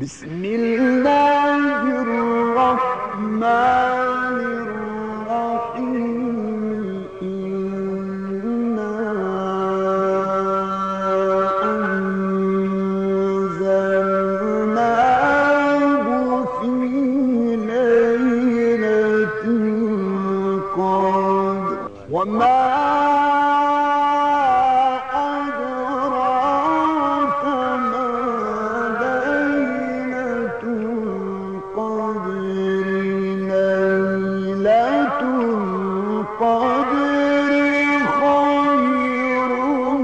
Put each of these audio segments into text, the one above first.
بسم الله الرحمن الرحيم إنا أنزلناه في ليلة القدر وما أدراك ما ليلة القدر ليلة القدر خير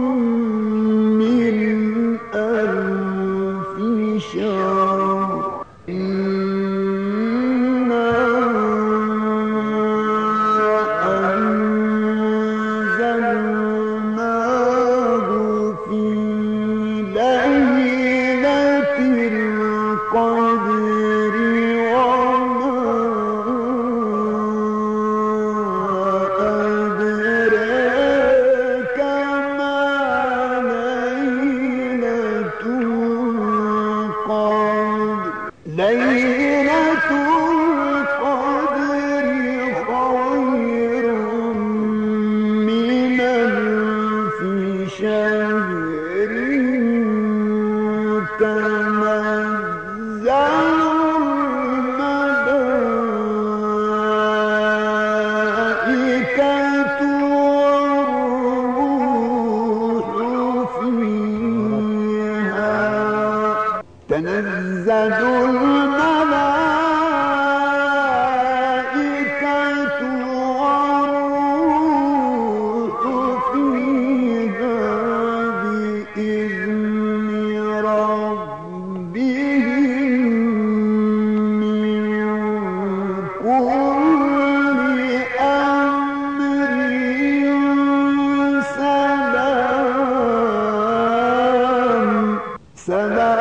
من ألف شهر إنا أنزلناه في ليلة القدر وما أدراك ما ليلة القدر ليلة القدر خير من ألف شهر تنزل الملائكة والروح فيها تنزل الملائكة والروح فيها بإذن ربهم من كل أمر سلام